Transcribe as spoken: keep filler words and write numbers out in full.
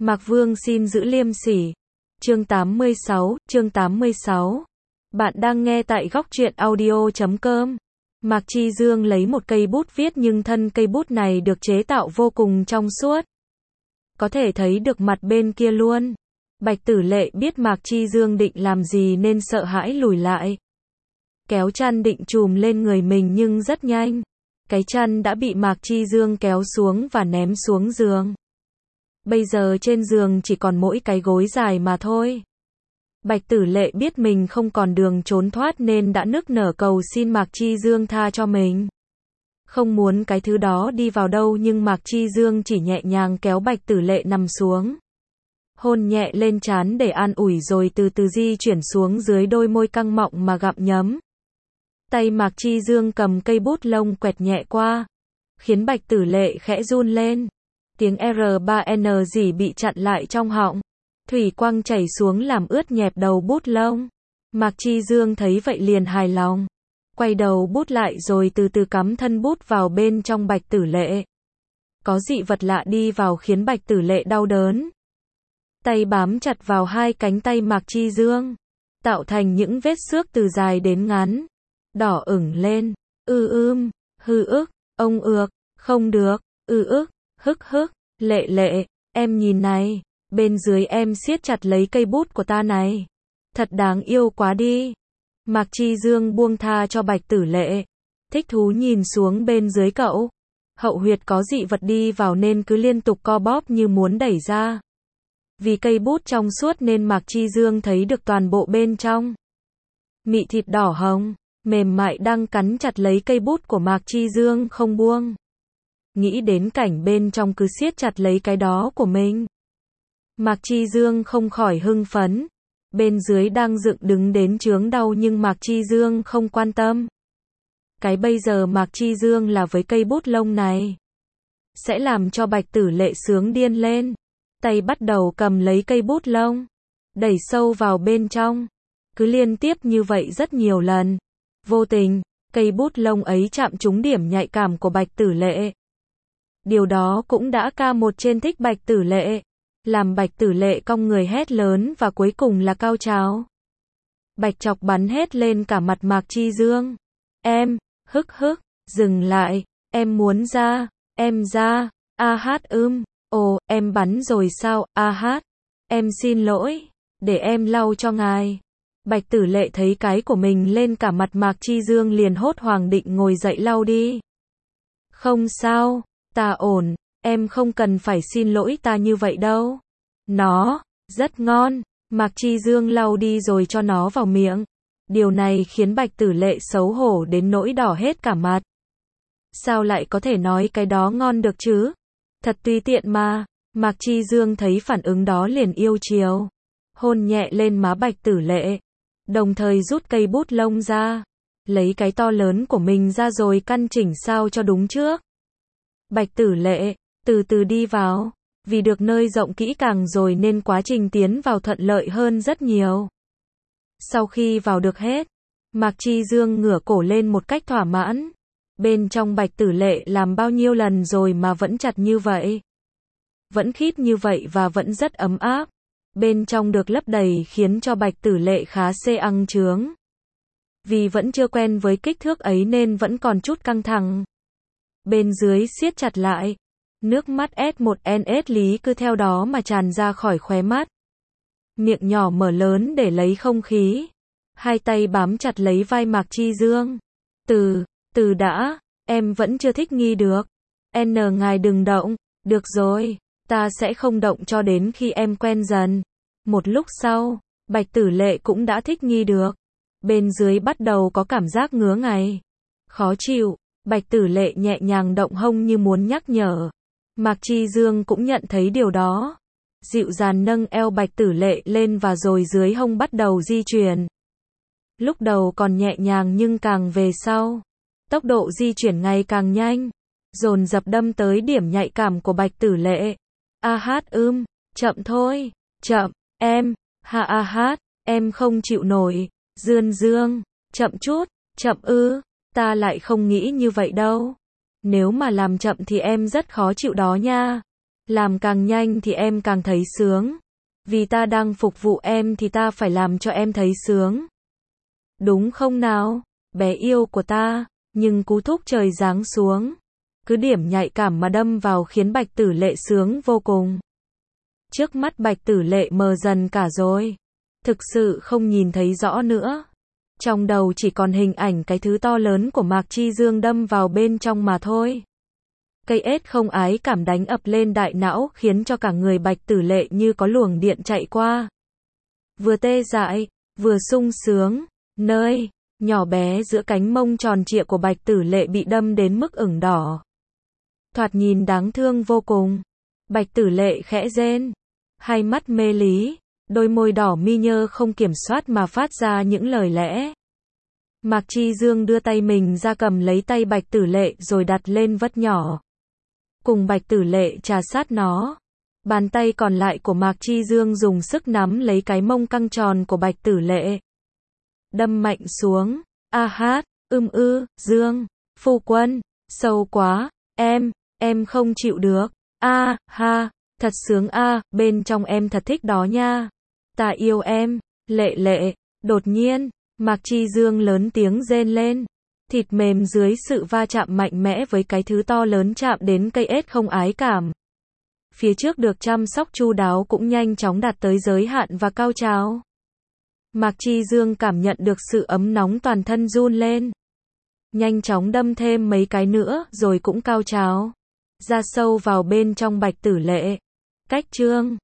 Mạc Vương xin giữ liêm sỉ. Chương tám mươi sáu, chương tám mươi sáu. Bạn đang nghe tại góc truyện audio chấm com. Mạc Chi Dương lấy một cây bút viết nhưng thân cây bút này được chế tạo vô cùng trong suốt. Có thể thấy được mặt bên kia luôn. Bạch Tử Lệ biết Mạc Chi Dương định làm gì nên sợ hãi lùi lại. Kéo chăn định trùm lên người mình nhưng rất nhanh. Cái chăn đã bị Mạc Chi Dương kéo xuống và ném xuống giường. Bây giờ trên giường chỉ còn mỗi cái gối dài mà thôi. Bạch Tử Lệ biết mình không còn đường trốn thoát nên đã nức nở cầu xin Mạc Chi Dương tha cho mình. Không muốn cái thứ đó đi vào đâu nhưng Mạc Chi Dương chỉ nhẹ nhàng kéo Bạch Tử Lệ nằm xuống. Hôn nhẹ lên trán để an ủi rồi từ từ di chuyển xuống dưới đôi môi căng mọng mà gặm nhấm. Tay Mạc Chi Dương cầm cây bút lông quẹt nhẹ qua, khiến Bạch Tử Lệ khẽ run lên. Tiếng R ba N gì bị chặn lại trong họng. Thủy quang chảy xuống làm ướt nhẹp đầu bút lông. Mạc Chi Dương thấy vậy liền hài lòng. Quay đầu bút lại rồi từ từ cắm thân bút vào bên trong Bạch Tử Lệ. Có dị vật lạ đi vào khiến Bạch Tử Lệ đau đớn. Tay bám chặt vào hai cánh tay Mạc Chi Dương, tạo thành những vết xước từ dài đến ngắn. Đỏ ửng lên. Ư ưm, hư ức, ông ược, không được, ư ức, hức hức, Lệ Lệ, em nhìn này, bên dưới em siết chặt lấy cây bút của ta này. Thật đáng yêu quá đi. Mạc Chi Dương buông tha cho Bạch Tử Lệ. Thích thú nhìn xuống bên dưới cậu. Hậu huyệt có dị vật đi vào nên cứ liên tục co bóp như muốn đẩy ra. Vì cây bút trong suốt nên Mạc Chi Dương thấy được toàn bộ bên trong. Mị thịt đỏ hồng, mềm mại đang cắn chặt lấy cây bút của Mạc Chi Dương không buông. Nghĩ đến cảnh bên trong cứ siết chặt lấy cái đó của mình. Mạc Chi Dương không khỏi hưng phấn. Bên dưới đang dựng đứng đến chướng đau nhưng Mạc Chi Dương không quan tâm. Cái bây giờ Mạc Chi Dương là với cây bút lông này. Sẽ làm cho Bạch Tử Lệ sướng điên lên. Tay bắt đầu cầm lấy cây bút lông. Đẩy sâu vào bên trong. Cứ liên tiếp như vậy rất nhiều lần. Vô tình, cây bút lông ấy chạm trúng điểm nhạy cảm của Bạch Tử Lệ. Điều đó cũng đã ca một trên thích Bạch Tử Lệ. Làm Bạch Tử Lệ cong người hét lớn và cuối cùng là cao trào. Bạch chọc bắn hết lên cả mặt Mạc Chi Dương. Em, hức hức, dừng lại, em muốn ra, em ra, a hát ưm, ồ, em bắn rồi sao, a hát, em xin lỗi, để em lau cho ngài. Bạch Tử Lệ thấy cái của mình lên cả mặt Mạc Chi Dương liền hốt hoảng định ngồi dậy lau đi. Không sao, ta ổn, em không cần phải xin lỗi ta như vậy đâu. Nó, rất ngon. Mạc Chi Dương lau đi rồi cho nó vào miệng. Điều này khiến Bạch Tử Lệ xấu hổ đến nỗi đỏ hết cả mặt. Sao lại có thể nói cái đó ngon được chứ? Thật tùy tiện mà. Mạc Chi Dương thấy phản ứng đó liền yêu chiều. Hôn nhẹ lên má Bạch Tử Lệ. Đồng thời rút cây bút lông ra. Lấy cái to lớn của mình ra rồi căn chỉnh sao cho đúng trước. Bạch Tử Lệ, từ từ đi vào. Vì được nơi rộng kỹ càng rồi nên quá trình tiến vào thuận lợi hơn rất nhiều. Sau khi vào được hết, Mạc Chi Dương ngửa cổ lên một cách thỏa mãn. Bên trong Bạch Tử Lệ làm bao nhiêu lần rồi mà vẫn chặt như vậy. Vẫn khít như vậy và vẫn rất ấm áp. Bên trong được lấp đầy khiến cho Bạch Tử Lệ khá xê ăng chướng. Vì vẫn chưa quen với kích thước ấy nên vẫn còn chút căng thẳng. Bên dưới siết chặt lại. Nước mắt S một N S lý cứ theo đó mà tràn ra khỏi khóe mắt. Miệng nhỏ mở lớn để lấy không khí. Hai tay bám chặt lấy vai Mạc Chi Dương. Từ, từ đã, em vẫn chưa thích nghi được. N ngài đừng động, được rồi, ta sẽ không động cho đến khi em quen dần. Một lúc sau, Bạch Tử Lệ cũng đã thích nghi được. Bên dưới bắt đầu có cảm giác ngứa ngáy, khó chịu. Bạch Tử Lệ nhẹ nhàng động hông như muốn nhắc nhở. Mạc Chi Dương cũng nhận thấy điều đó. Dịu dàng nâng eo Bạch Tử Lệ lên và rồi dưới hông bắt đầu di chuyển. Lúc đầu còn nhẹ nhàng nhưng càng về sau, tốc độ di chuyển ngày càng nhanh, dồn dập đâm tới điểm nhạy cảm của Bạch Tử Lệ. A hát ưm, chậm thôi, chậm, em, ha a hát, em không chịu nổi, Dương Dương, chậm chút, chậm ư, ta lại không nghĩ như vậy đâu. Nếu mà làm chậm thì em rất khó chịu đó nha. Làm càng nhanh thì em càng thấy sướng. Vì ta đang phục vụ em thì ta phải làm cho em thấy sướng. Đúng không nào, bé yêu của ta, nhưng cú thúc trời giáng xuống. Cứ điểm nhạy cảm mà đâm vào khiến Bạch Tử Lệ sướng vô cùng. Trước mắt Bạch Tử Lệ mờ dần cả rồi. Thực sự không nhìn thấy rõ nữa. Trong đầu chỉ còn hình ảnh cái thứ to lớn của Mạc Chi Dương đâm vào bên trong mà thôi. Cây ết không ái cảm đánh ập lên đại não khiến cho cả người Bạch Tử Lệ như có luồng điện chạy qua. Vừa tê dại, vừa sung sướng, nơi nhỏ bé giữa cánh mông tròn trịa của Bạch Tử Lệ bị đâm đến mức ửng đỏ. Thoạt nhìn đáng thương vô cùng. Bạch Tử Lệ khẽ rên, hai mắt mê lý, đôi môi đỏ mi nhơ không kiểm soát mà phát ra những lời lẽ. Mạc Chi Dương đưa tay mình ra cầm lấy tay Bạch Tử Lệ rồi đặt lên vất nhỏ. Cùng Bạch Tử Lệ trà sát nó. Bàn tay còn lại của Mạc Chi Dương dùng sức nắm lấy cái mông căng tròn của Bạch Tử Lệ. Đâm mạnh xuống. A hát, ưm ư, Dương, phu quân, sâu quá, em, em không chịu được. A, ha, thật sướng a, bên trong em thật thích đó nha. Ta yêu em, Lệ Lệ. Đột nhiên, Mạc Chi Dương lớn tiếng rên lên. Thịt mềm dưới sự va chạm mạnh mẽ với cái thứ to lớn chạm đến cây ết không ái cảm. Phía trước được chăm sóc chu đáo cũng nhanh chóng đạt tới giới hạn và cao trào. Mạc Chi Dương cảm nhận được sự ấm nóng toàn thân run lên. Nhanh chóng đâm thêm mấy cái nữa rồi cũng cao trào. Ra sâu vào bên trong Bạch Tử Lệ. Cách chương